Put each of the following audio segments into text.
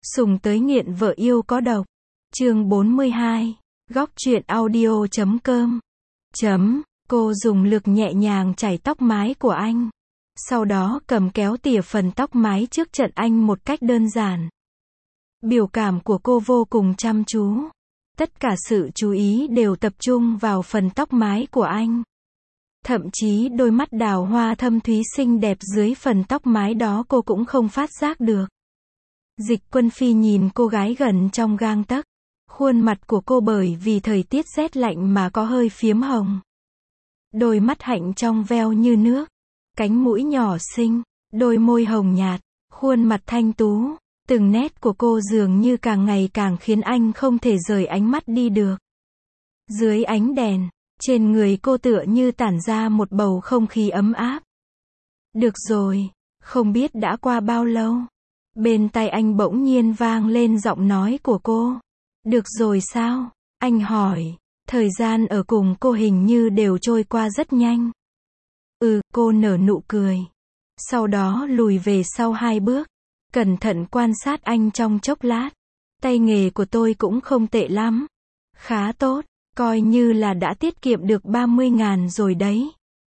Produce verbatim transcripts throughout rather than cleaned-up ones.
Sùng tới nghiện vợ yêu có độc. Chương bốn mươi hai. Góc truyện audio chấm com. Chấm. Cô dùng lực nhẹ nhàng chải tóc mái của anh. Sau đó cầm kéo tỉa phần tóc mái trước trận anh một cách đơn giản. Biểu cảm của cô vô cùng chăm chú. Tất cả sự chú ý đều tập trung vào phần tóc mái của anh. Thậm chí đôi mắt đào hoa thâm thúy xinh đẹp dưới phần tóc mái đó cô cũng không phát giác được. Dịch Quân Phi nhìn cô gái gần trong gang tấc. Khuôn mặt của cô bởi vì thời tiết rét lạnh mà có hơi phiếm hồng. Đôi mắt hạnh trong veo như nước. Cánh mũi nhỏ xinh, đôi môi hồng nhạt, khuôn mặt thanh tú. Từng nét của cô dường như càng ngày càng khiến anh không thể rời ánh mắt đi được. Dưới ánh đèn, trên người cô tựa như tản ra một bầu không khí ấm áp. Được rồi, không biết đã qua bao lâu. Bên tai anh bỗng nhiên vang lên giọng nói của cô. Được rồi sao? Anh hỏi. Thời gian ở cùng cô hình như đều trôi qua rất nhanh. Ừ, cô nở nụ cười. Sau đó lùi về sau hai bước. Cẩn thận quan sát anh trong chốc lát. Tay nghề của tôi cũng không tệ lắm. Khá tốt, coi như là đã tiết kiệm được ba mươi ngàn rồi đấy.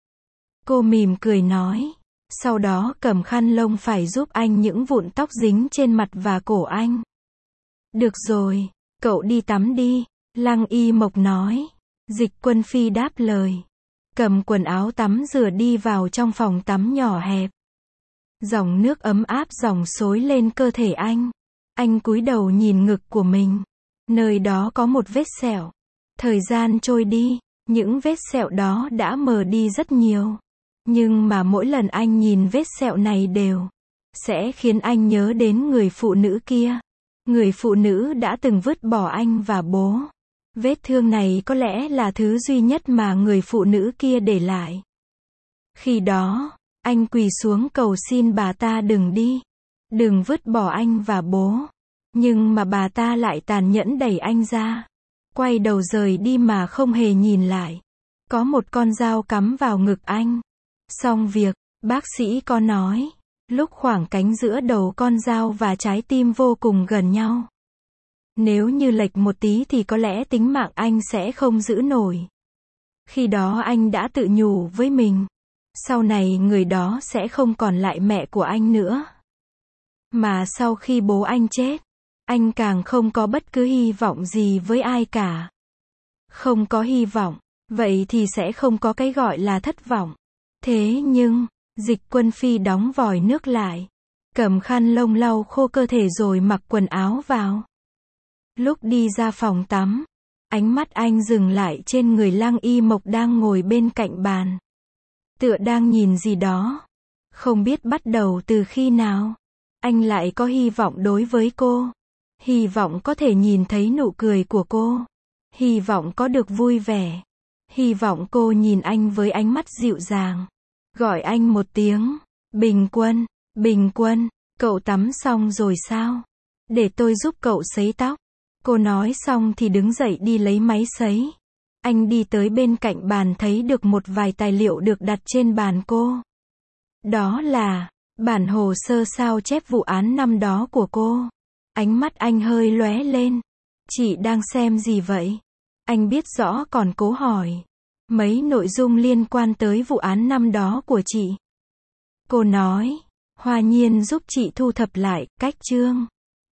Cô mỉm cười nói. Sau đó cầm khăn lông phải giúp anh những vụn tóc dính trên mặt và cổ anh. Được rồi, cậu đi tắm đi, Lăng Y Mộc nói. Dịch Quân Phi đáp lời. Cầm quần áo tắm rửa đi vào trong phòng tắm nhỏ hẹp. Dòng nước ấm áp dòng xối lên cơ thể anh. Anh cúi đầu nhìn ngực của mình. Nơi đó có một vết sẹo. Thời gian trôi đi, những vết sẹo đó đã mờ đi rất nhiều. Nhưng mà mỗi lần anh nhìn vết sẹo này đều sẽ khiến anh nhớ đến người phụ nữ kia. Người phụ nữ đã từng vứt bỏ anh và bố. Vết thương này có lẽ là thứ duy nhất mà người phụ nữ kia để lại. Khi đó, anh quỳ xuống cầu xin bà ta đừng đi. Đừng vứt bỏ anh và bố. Nhưng mà bà ta lại tàn nhẫn đẩy anh ra. Quay đầu rời đi mà không hề nhìn lại. Có một con dao cắm vào ngực anh. Xong việc, bác sĩ có nói. Lúc khoảng cánh giữa đầu con dao và trái tim vô cùng gần nhau. Nếu như lệch một tí thì có lẽ tính mạng anh sẽ không giữ nổi. Khi đó anh đã tự nhủ với mình. Sau này người đó sẽ không còn lại mẹ của anh nữa. Mà sau khi bố anh chết, anh càng không có bất cứ hy vọng gì với ai cả. Không có hy vọng, vậy thì sẽ không có cái gọi là thất vọng. Thế nhưng, Dịch Quân Phi đóng vòi nước lại. Cầm khăn lông lau khô cơ thể rồi mặc quần áo vào. Lúc đi ra phòng tắm, ánh mắt anh dừng lại trên người Lăng Y Mộc đang ngồi bên cạnh bàn. Tựa đang nhìn gì đó. Không biết bắt đầu từ khi nào. Anh lại có hy vọng đối với cô. Hy vọng có thể nhìn thấy nụ cười của cô. Hy vọng có được vui vẻ. Hy vọng cô nhìn anh với ánh mắt dịu dàng. Gọi anh một tiếng. Bình Quân, Bình Quân, cậu tắm xong rồi sao? Để tôi giúp cậu sấy tóc. Cô nói xong thì đứng dậy đi lấy máy sấy. Anh đi tới bên cạnh bàn thấy được một vài tài liệu được đặt trên bàn cô. Đó là bản hồ sơ sao chép vụ án năm đó của cô. Ánh mắt anh hơi lóe lên. Chị đang xem gì vậy? Anh biết rõ còn cố hỏi. Mấy nội dung liên quan tới vụ án năm đó của chị. Cô nói. Hoa Nhiên giúp chị thu thập lại cách chương.